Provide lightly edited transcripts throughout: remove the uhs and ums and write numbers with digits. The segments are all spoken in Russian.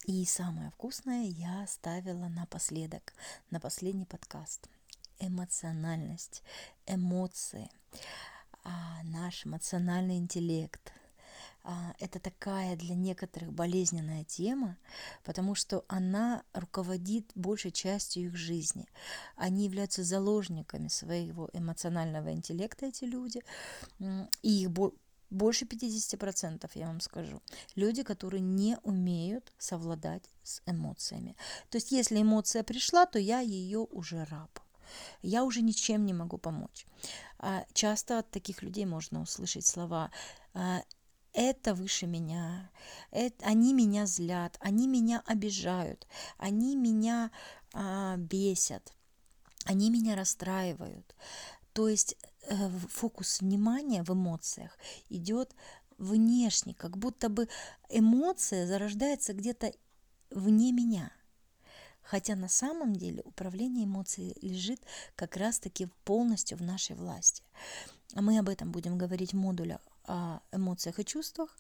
И самое вкусное я оставила напоследок, на последний подкаст. Эмоциональность, эмоции, наш эмоциональный интеллект. Это такая для некоторых болезненная тема, потому что она руководит большей частью их жизни. Они являются заложниками своего эмоционального интеллекта, эти люди, и их больше 50%, я вам скажу. Люди, которые не умеют совладать с эмоциями. То есть, если эмоция пришла, то я ее уже раб. Я уже ничем не могу помочь. Часто от таких людей можно услышать слова «это выше меня», «они меня злят», «они меня обижают», «они меня бесят», «они меня расстраивают». То есть фокус внимания в эмоциях идет внешне, как будто бы эмоция зарождается где-то вне меня. Хотя на самом деле управление эмоцией лежит как раз-таки полностью в нашей власти. А мы об этом будем говорить в модуле о эмоциях и чувствах.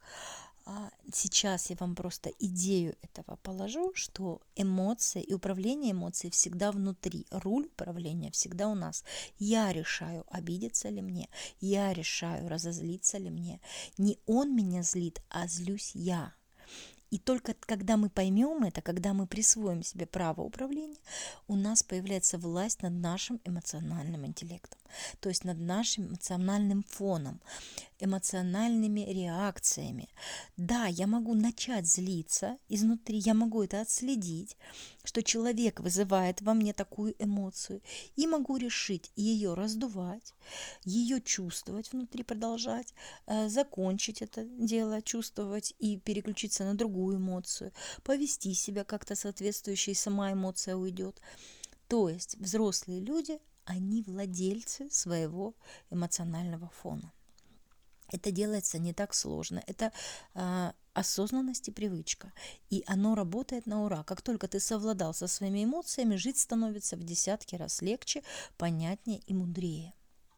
Сейчас я вам просто идею этого положу, что эмоции и управление эмоцией всегда внутри. Руль управления всегда у нас. Я решаю, обидеться ли мне, я решаю, разозлиться ли мне. Не он меня злит, а злюсь я. И только когда мы поймем это, когда мы присвоим себе право управления, у нас появляется власть над нашим эмоциональным интеллектом, то есть над нашим эмоциональным фоном, эмоциональными реакциями. Да, я могу начать злиться изнутри, я могу это отследить, что человек вызывает во мне такую эмоцию, и могу решить ее раздувать, ее чувствовать внутри, продолжать, закончить это дело, чувствовать и переключиться на другую эмоцию, повести себя как-то соответствующе, и сама эмоция уйдет. То есть взрослые люди, они владельцы своего эмоционального фона. Это делается не так сложно. Это осознанность и привычка. И оно работает на ура. Как только ты совладал со своими эмоциями, жить становится в десятки раз легче, понятнее и мудрее.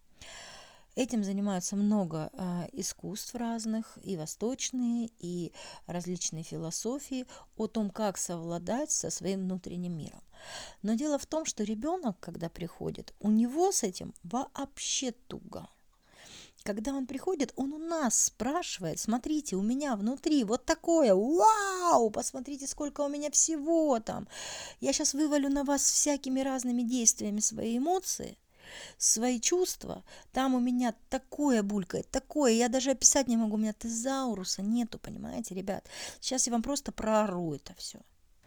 Этим занимаются много искусств разных, и восточные, и различные философии о том, как совладать со своим внутренним миром. Но дело в том, что ребенок, когда приходит, у него с этим вообще туго. Когда он приходит, он у нас спрашивает: смотрите, у меня внутри вот такое, вау, посмотрите, сколько у меня всего там. Я сейчас вывалю на вас всякими разными действиями свои эмоции, свои чувства. Там у меня такое булькает, такое, я даже описать не могу, у меня тезауруса нету, понимаете, ребят. Сейчас я вам просто проору это все.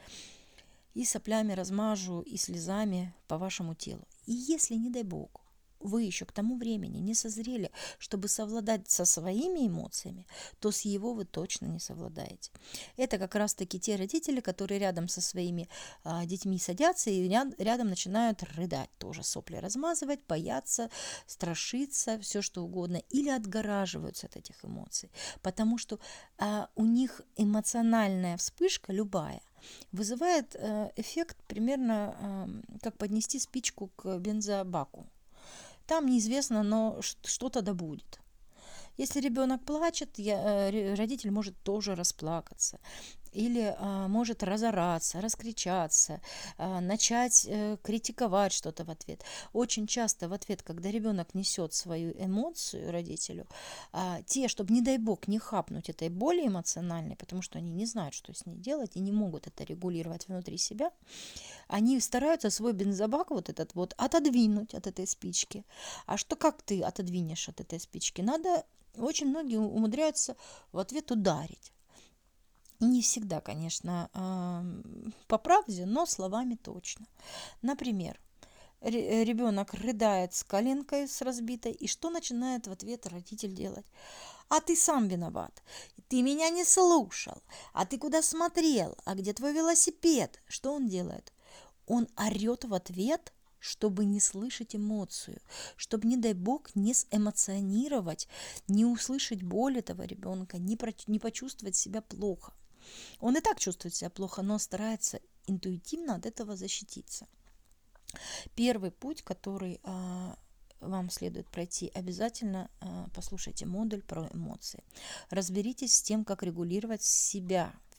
И соплями размажу, и слезами по вашему телу. И если, не дай бог, вы еще к тому времени не созрели, чтобы совладать со своими эмоциями, то с его вы точно не совладаете. Это как раз-таки те родители, которые рядом со своими детьми садятся и рядом начинают рыдать, тоже сопли размазывать, бояться, страшиться, все что угодно, или отгораживаются от этих эмоций, потому что у них эмоциональная вспышка любая вызывает эффект примерно как поднести спичку к бензобаку. Там неизвестно, но что-то да будет. Если ребенок плачет, родитель может тоже расплакаться. Или может разораться, раскричаться, начать критиковать что-то в ответ. Очень часто в ответ, когда ребенок несет свою эмоцию родителю, те, чтобы, не дай бог, не хапнуть этой боли эмоциональной, потому что они не знают, что с ней делать, и не могут это регулировать внутри себя, они стараются свой бензобак вот этот вот отодвинуть от этой спички. А что, как ты отодвинешь от этой спички? Надо, очень многие умудряются в ответ ударить. И не всегда, конечно, по правде, но словами точно. Например, ребенок рыдает с коленкой с разбитой, и что начинает в ответ родитель делать? А ты сам виноват. Ты меня не слушал. А ты куда смотрел? А где твой велосипед? Что он делает? Он орет в ответ, чтобы не слышать эмоцию, чтобы, не дай бог, не сэмоционировать, не услышать боль этого ребенка, не почувствовать себя плохо. Он и так чувствует себя плохо, но старается интуитивно от этого защититься. Первый путь, который вам следует пройти, обязательно послушайте модуль про эмоции. Разберитесь с тем, как регулировать себя в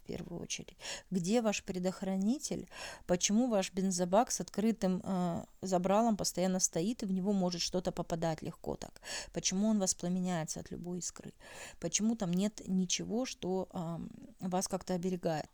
первую очередь? Где ваш предохранитель? Почему ваш бензобак с открытым забралом постоянно стоит, и в него может что-то попадать легко так? Почему он воспламеняется от любой искры? Почему там нет ничего, что вас как-то оберегает?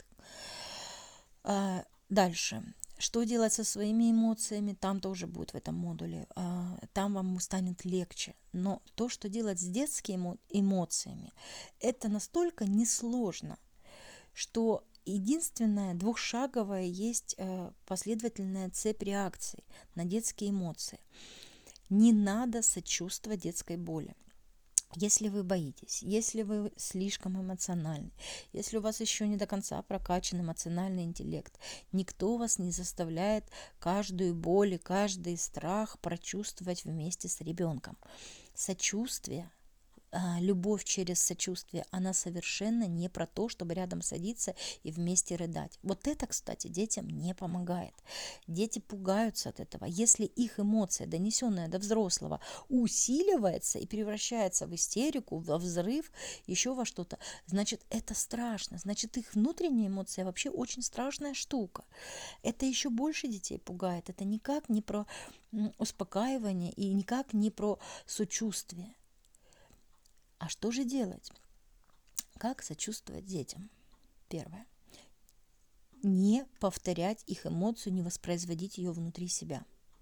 Дальше. Что делать со своими эмоциями, там тоже будет в этом модуле. Там вам станет легче. Но то, что делать с детскими эмоциями, это настолько несложно, что единственная двухшаговая есть последовательная цепь реакций на детские эмоции. Не надо сочувствовать детской боли. Если вы боитесь, если вы слишком эмоциональны, если у вас еще не до конца прокачан эмоциональный интеллект, никто вас не заставляет каждую боль и каждый страх прочувствовать вместе с ребенком. Сочувствие, любовь через сочувствие, она совершенно не про то, чтобы рядом садиться и вместе рыдать. Вот это, кстати, детям не помогает. Дети пугаются от этого. Если их эмоция, донесенная до взрослого, усиливается и превращается в истерику, во взрыв, еще во что-то, значит, это страшно. Значит, их внутренняя эмоция вообще очень страшная штука. Это еще больше детей пугает. Это никак не про успокаивание и никак не про сочувствие. А что же делать? Как сочувствовать детям? Первое. Не повторять их эмоцию, не воспроизводить ее внутри себя.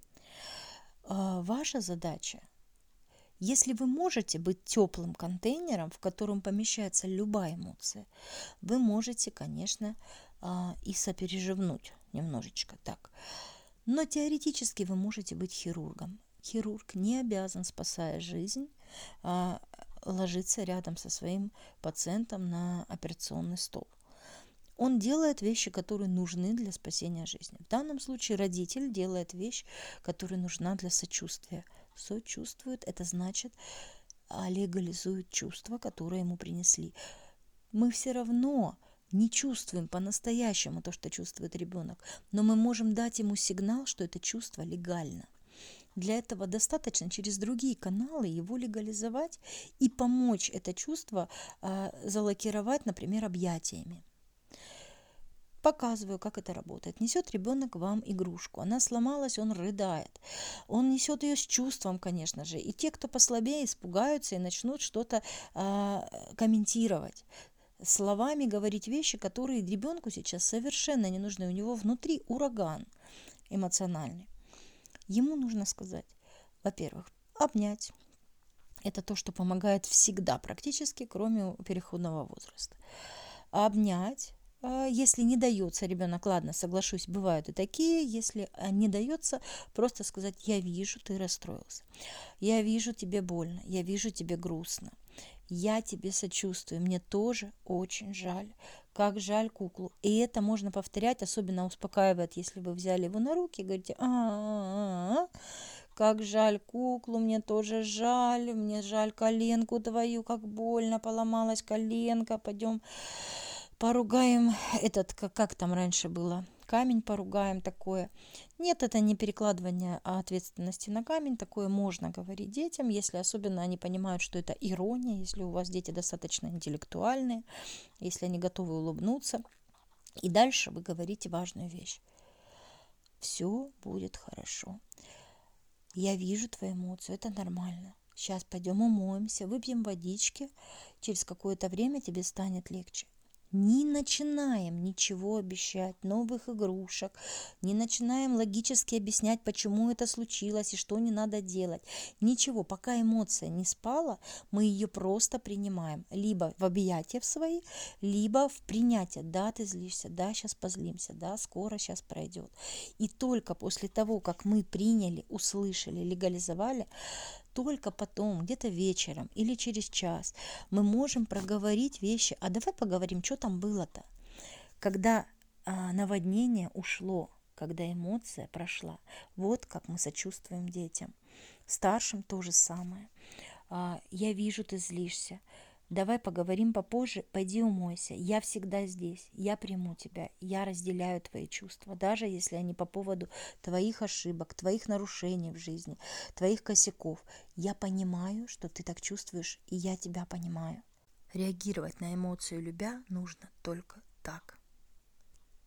Ваша задача, если вы можете быть теплым контейнером, в котором помещается любая эмоция, вы можете, конечно, и сопереживнуть немножечко так. Но теоретически вы можете быть хирургом. Хирург не обязан, спасая жизнь, ложиться рядом со своим пациентом на операционный стол. Он делает вещи, которые нужны для спасения жизни. В данном случае родитель делает вещь, которая нужна для сочувствия. Сочувствует, это значит легализует чувства, которые ему принесли. Мы все равно не чувствуем по-настоящему то, что чувствует ребенок, но мы можем дать ему сигнал, что это чувство легально. Для этого достаточно через другие каналы его легализовать и помочь это чувство залокировать, например, объятиями. Показываю, как это работает. Несет ребенок вам игрушку. Она сломалась, он рыдает. Он несет ее с чувством, конечно же. И те, кто послабее, испугаются и начнут что-то комментировать. Словами говорить вещи, которые ребенку сейчас совершенно не нужны. У него внутри ураган эмоциональный. Ему нужно сказать, во-первых, обнять. Это то, что помогает всегда практически, кроме переходного возраста. Обнять. Если не дается ребенок, ладно, соглашусь, бывают и такие, если не дается, просто сказать, я вижу, ты расстроился, я вижу, тебе больно, я вижу, тебе грустно, я тебе сочувствую, мне тоже очень жаль, как жаль куклу. И это можно повторять, особенно успокаивает, если вы взяли его на руки и говорите, как жаль куклу, мне тоже жаль, мне жаль коленку твою, как больно, поломалась коленка, пойдем поругаем как там раньше было, камень поругаем, такое. Нет, это не перекладывание ответственности на камень, такое можно говорить детям, если особенно они понимают, что это ирония, если у вас дети достаточно интеллектуальные, если они готовы улыбнуться. И дальше вы говорите важную вещь. Все будет хорошо. Я вижу твою эмоцию, это нормально. Сейчас пойдем умоемся, выпьем водички, через какое-то время тебе станет легче. Не начинаем ничего обещать, новых игрушек, не начинаем логически объяснять, почему это случилось и что не надо делать. Ничего, пока эмоция не спала, мы ее просто принимаем. Либо в объятия в свои, либо в принятие. Да, ты злишься, да, сейчас позлимся, да, скоро сейчас пройдет. И только после того, как мы приняли, услышали, легализовали, только потом, где-то вечером или через час, мы можем проговорить вещи. А давай поговорим, что там было-то. Когда наводнение ушло, когда эмоция прошла, вот как мы сочувствуем детям. Старшим то же самое. Я вижу, ты злишься. Давай поговорим попозже, пойди умойся. Я всегда здесь, я приму тебя, я разделяю твои чувства, даже если они по поводу твоих ошибок, твоих нарушений в жизни, твоих косяков. Я понимаю, что ты так чувствуешь, и я тебя понимаю. Реагировать на эмоцию любя нужно только так.